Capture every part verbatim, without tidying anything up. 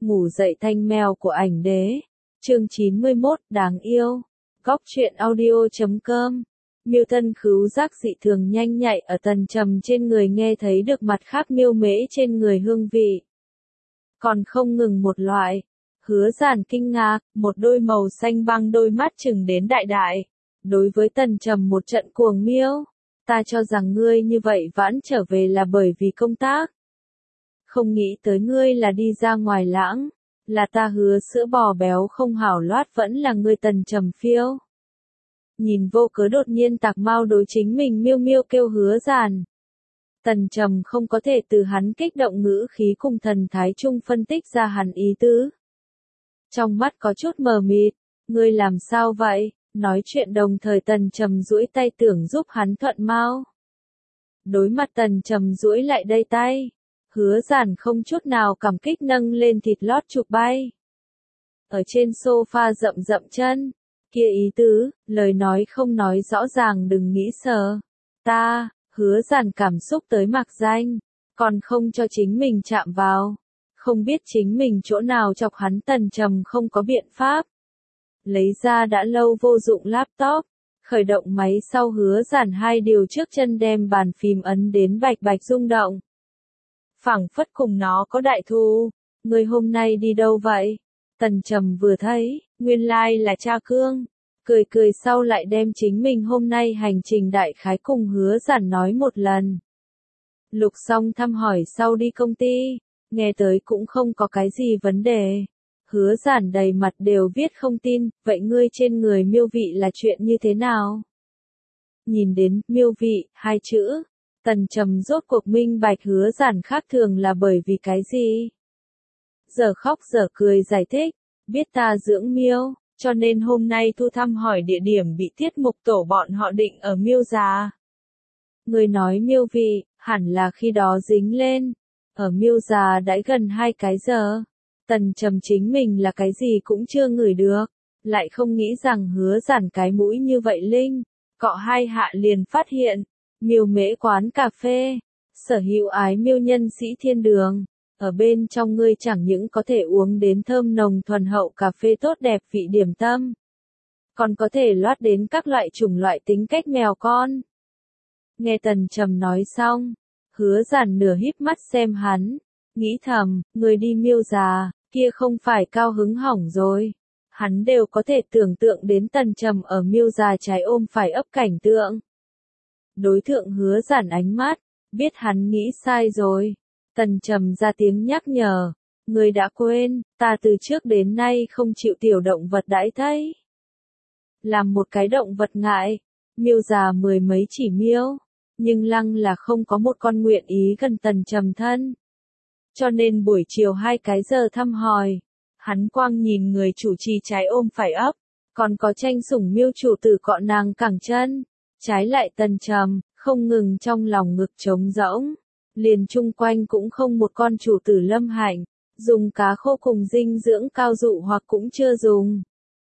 Ngủ dậy thanh mèo của ảnh đế. Chương chín mươi mốt, đáng yêu. Góc truyện audio chấm com. Miêu Tân khứu giác dị thường nhanh nhạy ở tần trầm trên người, nghe thấy được mặt khác miêu mễ trên người hương vị. Còn không ngừng một loại. Hứa Giản kinh ngạc, một đôi màu xanh băng đôi mắt chừng đến đại đại. Đối với tần trầm một trận cuồng miêu. Ta cho rằng ngươi như vậy vãn trở về là bởi vì công tác. Không nghĩ tới ngươi là đi ra ngoài lãng. Là ta hứa sữa bò béo không hảo loát vẫn là ngươi tần trầm phiêu. Nhìn vô cớ đột nhiên tạc mau đối chính mình miêu miêu kêu Hứa Giản. Tần trầm không có thể từ hắn kích động ngữ khí cùng thần thái chung phân tích ra hắn ý tứ. Trong mắt có chút mờ mịt, ngươi làm sao vậy? Nói chuyện đồng thời tần trầm duỗi tay tưởng giúp hắn thuận mau. Đối mặt tần trầm duỗi lại đây tay. Hứa Giản không chút nào cảm kích nâng lên thịt lót chụp bay. Ở trên sofa rậm rậm chân. Kia ý tứ, lời nói không nói rõ ràng đừng nghĩ sờ. Ta, Hứa Giản cảm xúc tới mạc danh. Còn không cho chính mình chạm vào. Không biết chính mình chỗ nào chọc hắn tần trầm không có biện pháp. Lấy ra đã lâu vô dụng laptop. Khởi động máy sau Hứa Giản hai điều trước chân đem bàn phím ấn đến bạch bạch rung động. Phảng phất cùng nó có đại thù. Ngươi hôm nay đi đâu vậy? Tần trầm vừa thấy, nguyên lai là cha Cương. Cười cười sau lại đem chính mình hôm nay hành trình đại khái cùng Hứa Giản nói một lần. Lục xong thăm hỏi sau đi công ty. Nghe tới cũng không có cái gì vấn đề. Hứa Giản đầy mặt đều viết không tin, vậy ngươi trên người miêu vị là chuyện như thế nào? Nhìn đến miêu vị, hai chữ. Tần trầm rốt cuộc minh bạch Hứa Giản khác thường là bởi vì cái gì? Giờ khóc giờ cười giải thích, biết ta dưỡng miêu, cho nên hôm nay thu thăm hỏi địa điểm bị tiết mục tổ bọn họ định ở miêu già. Người nói miêu vị, hẳn là khi đó dính lên, ở miêu già đãi gần hai cái giờ. Tần trầm chính mình là cái gì cũng chưa ngửi được, lại không nghĩ rằng Hứa Giản cái mũi như vậy linh, cọ hai hạ liền phát hiện. Miêu mễ quán cà phê, sở hữu ái miêu nhân sĩ thiên đường, ở bên trong ngươi chẳng những có thể uống đến thơm nồng thuần hậu cà phê tốt đẹp vị điểm tâm, còn có thể loát đến các loại chủng loại tính cách mèo con. Nghe tần trầm nói xong, Hứa Giản nửa híp mắt xem hắn, nghĩ thầm, người đi miêu già, kia không phải cao hứng hỏng rồi. Hắn đều có thể tưởng tượng đến tần trầm ở miêu già trái ôm phải ấp cảnh tượng. Đối thượng Hứa Giản ánh mắt, biết hắn nghĩ sai rồi. Tần trầm ra tiếng nhắc nhở, ngươi đã quên, ta từ trước đến nay không chịu tiểu động vật đãi thấy. Làm một cái động vật ngại, miêu già mười mấy chỉ miêu, nhưng lăng là không có một con nguyện ý gần tần trầm thân. Cho nên buổi chiều hai cái giờ thăm hỏi, hắn quang nhìn người chủ trì trái ôm phải ấp, còn có tranh sủng miêu chủ tử cọ nàng cẳng chân. Trái lại tần trầm, không ngừng trong lòng ngực trống rỗng. Liền chung quanh cũng không một con chủ tử lâm hạnh, dùng cá khô cùng dinh dưỡng cao dụ hoặc cũng chưa dùng.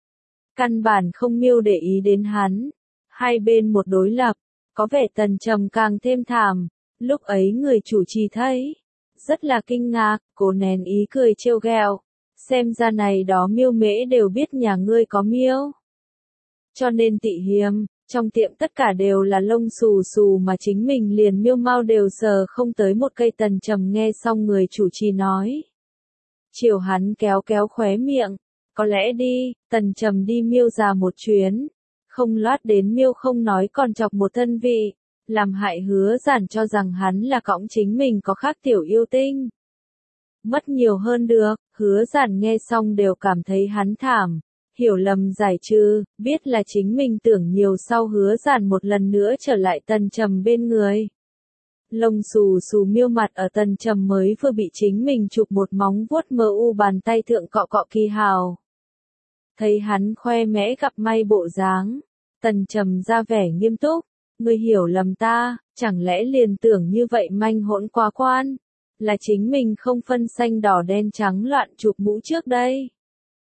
Căn bản không miêu để ý đến hắn. Hai bên một đối lập, có vẻ tần trầm càng thêm thảm. Lúc ấy người chủ trì thấy, rất là kinh ngạc, cố nén ý cười trêu ghẹo. Xem ra này đó miêu mễ đều biết nhà ngươi có miêu. Cho nên tị hiềm. Trong tiệm tất cả đều là lông xù xù mà chính mình liền miêu mau đều sờ không tới một cây. Tần trầm nghe xong người chủ trì nói. Chiều hắn kéo kéo khóe miệng. Có lẽ đi, tần trầm đi miêu già một chuyến. Không loát đến miêu không nói còn chọc một thân vị. Làm hại Hứa Giản cho rằng hắn là cõng chính mình có khác tiểu yêu tinh. Mất nhiều hơn được, Hứa Giản nghe xong đều cảm thấy hắn thảm. Hiểu lầm giải trừ, biết là chính mình tưởng nhiều sau Hứa Giản một lần nữa trở lại tần trầm bên người. Lông xù xù miêu mặt ở tần trầm mới vừa bị chính mình chụp một móng vuốt mờ u bàn tay thượng cọ cọ kỳ hào. Thấy hắn khoe mẽ gặp may bộ dáng, tần trầm ra vẻ nghiêm túc, ngươi hiểu lầm ta, chẳng lẽ liền tưởng như vậy manh hỗn quá quan, là chính mình không phân xanh đỏ đen trắng loạn chụp mũ trước đây.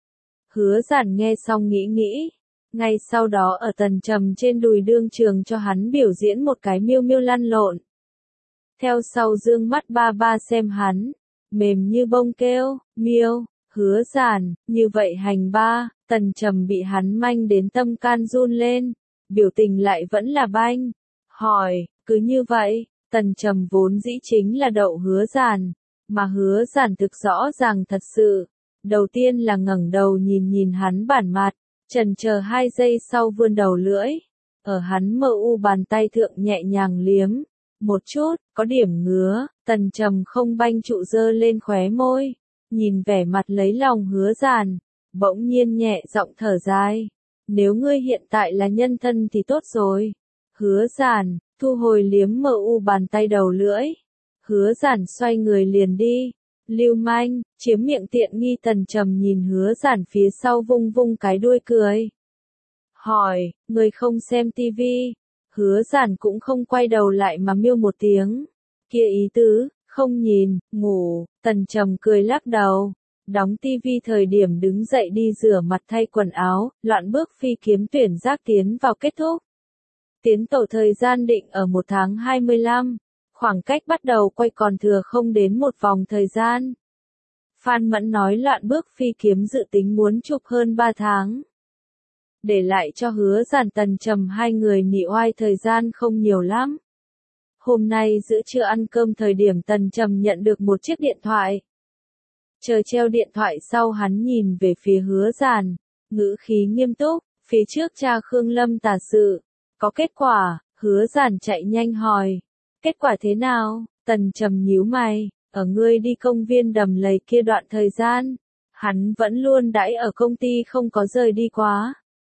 Hứa Giản nghe xong nghĩ nghĩ, ngay sau đó ở tần trầm trên đùi đương trường cho hắn biểu diễn một cái miêu miêu lăn lộn. Theo sau dương mắt ba ba xem hắn, mềm như bông kêu, miêu, Hứa Giản, như vậy hành ba, Tần Trầm bị hắn manh đến tâm can run lên, biểu tình lại vẫn là banh. Hỏi, cứ như vậy, Tần Trầm vốn dĩ chính là đậu Hứa Giản, mà Hứa Giản thực rõ ràng thật sự. Đầu tiên là ngẩng đầu nhìn nhìn hắn bản mặt, chần chờ hai giây sau vươn đầu lưỡi, ở hắn mờ u bàn tay thượng nhẹ nhàng liếm. Một chút, có điểm ngứa, Tần Trầm không banh trụ dơ lên khóe môi, nhìn vẻ mặt lấy lòng Hứa Giản, bỗng nhiên nhẹ giọng thở dài. Nếu ngươi hiện tại là nhân thân thì tốt rồi. Hứa Giản, thu hồi liếm mờ u bàn tay đầu lưỡi. Hứa Giản xoay người liền đi. Lưu manh, chiếm miệng tiện nghi. Tần Trầm nhìn Hứa Giản phía sau vung vung cái đuôi cười. Hỏi, người không xem tivi. Hứa Giản cũng không quay đầu lại mà miêu một tiếng. Kia ý tứ, không nhìn, ngủ. Tần Trầm cười lắc đầu. Đóng tivi thời điểm đứng dậy đi rửa mặt thay quần áo, loạn bước phi kiếm tuyển giác tiến vào kết thúc. Tiến tổ thời gian định ở một tháng hai mươi lăm, khoảng cách bắt đầu quay còn thừa không đến một vòng thời gian. Phan Mẫn nói loạn bước phi kiếm dự tính muốn chụp hơn ba tháng. Để lại cho Hứa Giản Tần Trầm hai người nị oai thời gian không nhiều lắm. Hôm nay giữa trưa ăn cơm thời điểm Tần Trầm nhận được một chiếc điện thoại. Chờ treo điện thoại sau hắn nhìn về phía Hứa Giản, ngữ khí nghiêm túc, phía trước cha Khương Lâm tà sự. Có kết quả, Hứa Giản chạy nhanh hỏi. Kết quả thế nào? Tần Trầm nhíu mày, ở ngươi đi công viên Đầm Lầy kia đoạn thời gian, hắn vẫn luôn đãi ở công ty không có rời đi quá.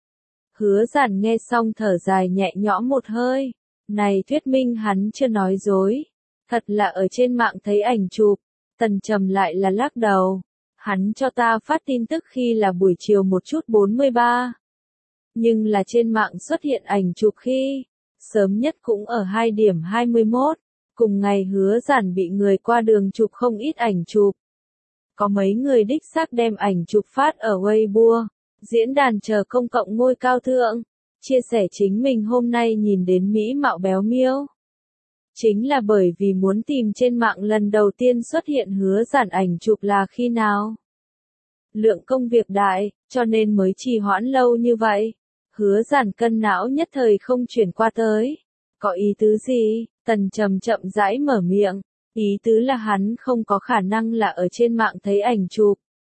Hứa Giản nghe xong thở dài nhẹ nhõm một hơi, này thuyết minh hắn chưa nói dối, thật là ở trên mạng thấy ảnh chụp. Tần Trầm lại là lắc đầu, hắn cho ta phát tin tức khi là buổi chiều một chút bốn mươi ba. Nhưng là trên mạng xuất hiện ảnh chụp khi, sớm nhất cũng ở hai điểm hai mươi mốt, cùng ngày Hứa Giản bị người qua đường chụp không ít ảnh chụp. Có mấy người đích xác đem ảnh chụp phát ở Weibo, diễn đàn chờ công cộng ngôi cao thượng, chia sẻ chính mình hôm nay nhìn đến mỹ mạo béo miêu. Chính là bởi vì muốn tìm trên mạng lần đầu tiên xuất hiện Hứa Giản ảnh chụp là khi nào. Lượng công việc đại, cho nên mới trì hoãn lâu như vậy. Hứa Giản cân não nhất thời không chuyển qua tới. Có ý tứ gì? Tần Trầm chậm rãi mở miệng. Ý tứ là hắn không có khả năng là ở trên mạng thấy ảnh chụp.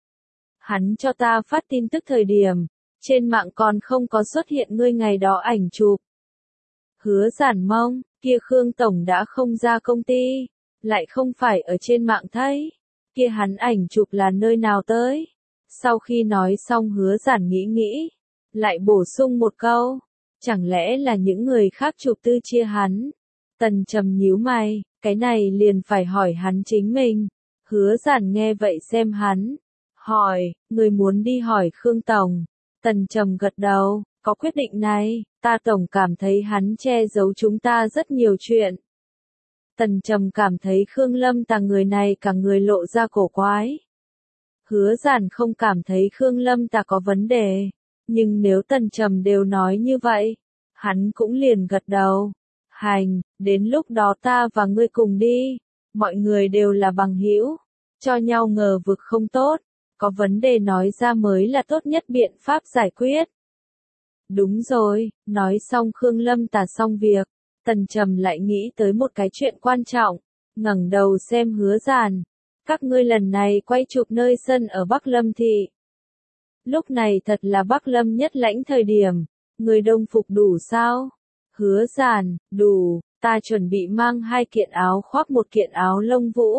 Hắn cho ta phát tin tức thời điểm, trên mạng còn không có xuất hiện ngươi ngày đó ảnh chụp. Hứa Giản mong, kia Khương Tổng đã không ra công ty, lại không phải ở trên mạng thấy. Kia hắn ảnh chụp là nơi nào tới? Sau khi nói xong Hứa Giản nghĩ nghĩ, lại bổ sung một câu, chẳng lẽ là những người khác chụp tư chia hắn? Tần Trầm nhíu mày, cái này liền phải hỏi hắn chính mình. Hứa Giản nghe vậy xem hắn, hỏi, người muốn đi hỏi Khương Tổng. Tần Trầm gật đầu, có quyết định này, ta tổng cảm thấy hắn che giấu chúng ta rất nhiều chuyện. Tần Trầm cảm thấy Khương Lâm Tà người này cả người lộ ra cổ quái. Hứa Giản không cảm thấy Khương Lâm Tà có vấn đề, nhưng nếu Tần Trầm đều nói như vậy, hắn cũng liền gật đầu. Hành, đến lúc đó ta và ngươi cùng đi, mọi người đều là bằng hữu, cho nhau ngờ vực không tốt, có vấn đề nói ra mới là tốt nhất biện pháp giải quyết. Đúng rồi, nói xong Khương Lâm Tà xong việc, Tần Trầm lại nghĩ tới một cái chuyện quan trọng, ngẩng đầu xem Hứa Giản. Các ngươi lần này quay chụp nơi sân ở Bắc Lâm thị. Lúc này thật là Bắc Lâm nhất lãnh thời điểm, người đông phục đủ sao? Hứa Giản, đủ, ta chuẩn bị mang hai kiện áo khoác một kiện áo lông vũ.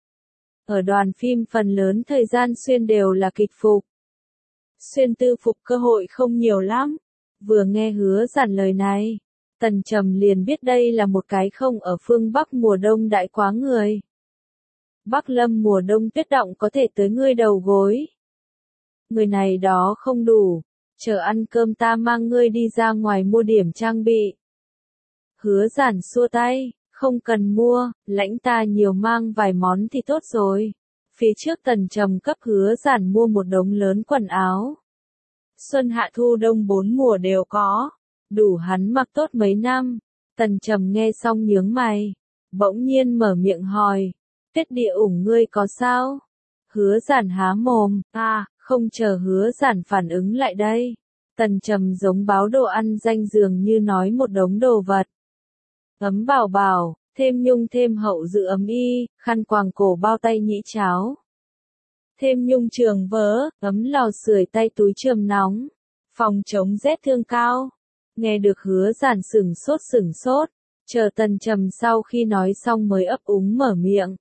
Ở đoàn phim phần lớn thời gian xuyên đều là kịch phục. Xuyên tư phục cơ hội không nhiều lắm. Vừa nghe Hứa Giản lời này, Tần Trầm liền biết đây là một cái không ở phương Bắc mùa đông đại quá người. Bắc Lâm mùa đông tuyết động có thể tới ngươi đầu gối. Người này đó không đủ, chờ ăn cơm ta mang ngươi đi ra ngoài mua điểm trang bị. Hứa Giản xua tay, không cần mua, lãnh ta nhiều mang vài món thì tốt rồi. Phía trước Tần Trầm cấp Hứa Giản mua một đống lớn quần áo. Xuân hạ thu đông bốn mùa đều có, đủ hắn mặc tốt mấy năm. Tần Trầm nghe xong nhướng mày, bỗng nhiên mở miệng hỏi, Tuyết Địa ủng ngươi có sao? Hứa Giản há mồm, à, không chờ Hứa Giản phản ứng lại đây. Tần Trầm giống báo đồ ăn danh dường như nói một đống đồ vật. Ấm bảo bảo, thêm nhung thêm hậu dự ấm y, khăn quàng cổ bao tay nhĩ cháo. Thêm nhung trường vớ, ấm lò sưởi tay túi chườm nóng. Phòng chống rét thương cao. Nghe được Hứa Giản sửng sốt sửng sốt. Chờ Tần Trầm sau khi nói xong mới ấp úng mở miệng.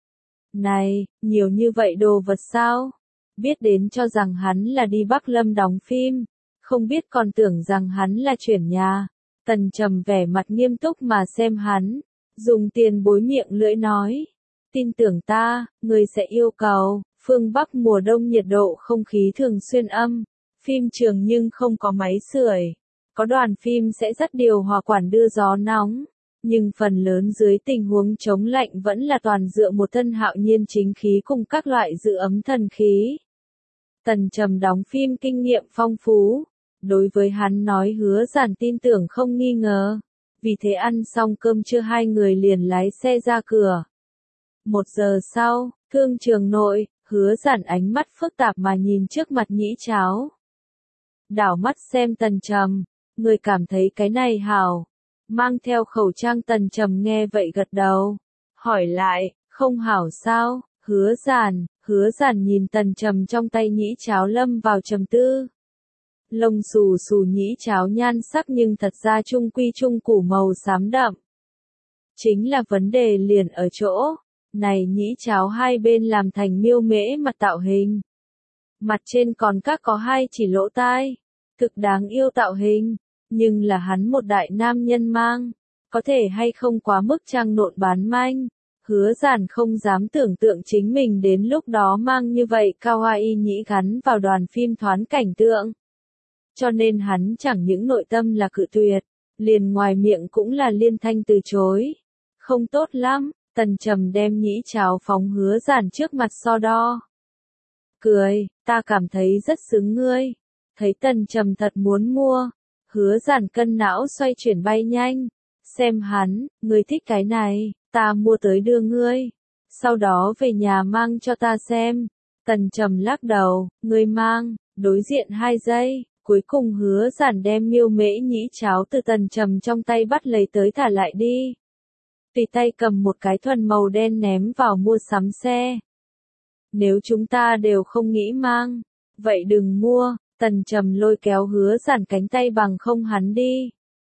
Này, nhiều như vậy đồ vật sao? Biết đến cho rằng hắn là đi Bắc Lâm đóng phim. Không biết còn tưởng rằng hắn là chuyển nhà. Tần Trầm vẻ mặt nghiêm túc mà xem hắn. Dùng tiền bối miệng lưỡi nói. Tin tưởng ta, người sẽ yêu cầu. Phương Bắc mùa đông nhiệt độ không khí thường xuyên âm. Phim trường nhưng không có máy sưởi. Có đoàn phim sẽ dắt điều hòa quản đưa gió nóng. Nhưng phần lớn dưới tình huống chống lạnh vẫn là toàn dựa một thân hạo nhiên chính khí cùng các loại giữ ấm thần khí. Tần Trầm đóng phim kinh nghiệm phong phú. Đối với hắn nói Hứa Giản tin tưởng không nghi ngờ. Vì thế ăn xong cơm trưa hai người liền lái xe ra cửa. Một giờ sau, thương trường nội, Hứa Giản ánh mắt phức tạp mà nhìn trước mặt nhĩ cháo. Đảo mắt xem Tần Trầm, người cảm thấy cái này hảo. Mang theo khẩu trang Tần Trầm nghe vậy gật đầu. Hỏi lại, không hảo sao? Hứa Giản, Hứa Giản nhìn Tần Trầm trong tay nhĩ cháo lâm vào trầm tư. Lông xù xù nhĩ cháo nhan sắc nhưng thật ra trung quy trung củ màu xám đậm. Chính là vấn đề liền ở chỗ. Này nhĩ cháo hai bên làm thành miêu mễ mặt tạo hình. Mặt trên còn các có hai chỉ lỗ tai. Thực đáng yêu tạo hình. Nhưng là hắn một đại nam nhân mang. Có thể hay không quá mức trang nộn bán manh. Hứa Giản không dám tưởng tượng chính mình đến lúc đó mang như vậy kawaii nhĩ gắn vào đoàn phim thoán cảnh tượng. Cho nên hắn chẳng những nội tâm là cự tuyệt. Liền ngoài miệng cũng là liên thanh từ chối. Không tốt lắm. Tần Trầm đem nhĩ cháo phóng Hứa Giản trước mặt so đo. Cười, ta cảm thấy rất xứng ngươi. Thấy Tần Trầm thật muốn mua. Hứa Giản cân não xoay chuyển bay nhanh. Xem hắn, ngươi thích cái này, ta mua tới đưa ngươi. Sau đó về nhà mang cho ta xem. Tần Trầm lắc đầu, ngươi mang, đối diện hai giây. Cuối cùng Hứa Giản đem miêu mễ nhĩ cháo từ Tần Trầm trong tay bắt lấy tới thả lại đi. Tùy tay cầm một cái thuần màu đen ném vào mua sắm xe. Nếu chúng ta đều không nghĩ mang, vậy đừng mua. Tần Trầm lôi kéo Hứa Giản cánh tay bằng không hắn đi.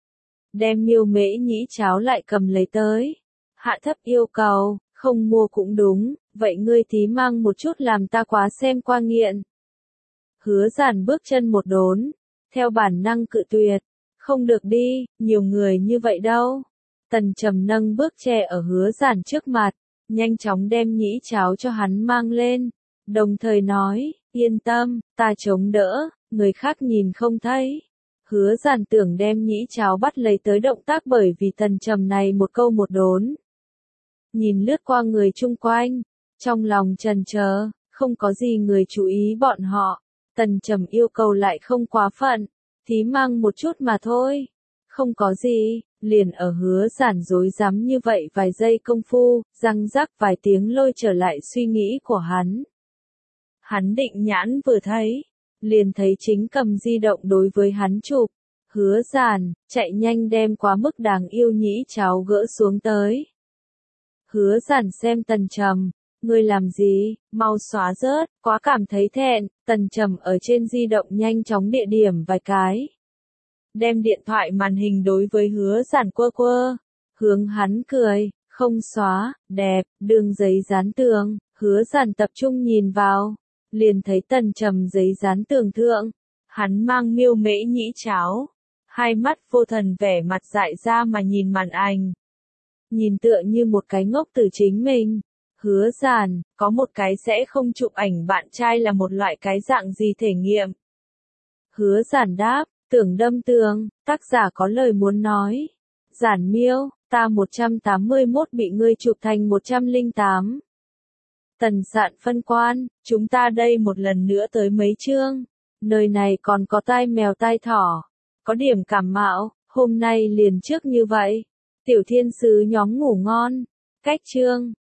Đem miêu mễ nhĩ cháo lại cầm lấy tới. Hạ thấp yêu cầu, không mua cũng đúng, vậy ngươi tí mang một chút làm ta quá xem qua nghiện. Hứa Giản bước chân một đốn, theo bản năng cự tuyệt. Không được đi, nhiều người như vậy đâu. Tần Trầm nâng bước che ở Hứa Giản trước mặt, nhanh chóng đem nhĩ cháo cho hắn mang lên, đồng thời nói, yên tâm, ta chống đỡ, người khác nhìn không thấy. Hứa Giản tưởng đem nhĩ cháo bắt lấy tới động tác bởi vì Tần Trầm này một câu một đốn. Nhìn lướt qua người chung quanh, trong lòng chần chờ, không có gì người chú ý bọn họ. Tần Trầm yêu cầu lại không quá phận, tí mang một chút mà thôi. Không có gì, liền ở Hứa Giản dối dám như vậy vài giây công phu, răng rắc vài tiếng lôi trở lại suy nghĩ của hắn. Hắn định nhãn vừa thấy, liền thấy chính cầm di động đối với hắn chụp. Hứa Giản, chạy nhanh đem quá mức đáng yêu nhĩ cháo gỡ xuống tới. Hứa Giản xem Tần Trầm, ngươi làm gì, mau xóa rớt, quá cảm thấy thẹn. Tần Trầm ở trên di động nhanh chóng địa điểm vài cái. Đem điện thoại màn hình đối với Hứa Giản quơ quơ. Hướng hắn cười, không xóa, đẹp, đường giấy dán tường. Hứa Giản tập trung nhìn vào, liền thấy Tần Trầm giấy dán tường thượng. Hắn mang miêu mễ nhĩ cháo. Hai mắt vô thần vẻ mặt dại ra mà nhìn màn ảnh. Nhìn tựa như một cái ngốc từ chính mình. Hứa Giản, có một cái sẽ không chụp ảnh bạn trai là một loại cái dạng gì thể nghiệm? Hứa Giản đáp, tưởng đâm tường, tác giả có lời muốn nói. Giản miêu, ta một trăm tám mươi mốt bị ngươi chụp thành một trăm lẻ tám. Tần Sạn phân quan, chúng ta đây một lần nữa tới mấy chương. Nơi này còn có tai mèo tai thỏ. Có điểm cảm mạo, hôm nay liền trước như vậy. Tiểu thiên sứ nhóm ngủ ngon. Cách chương.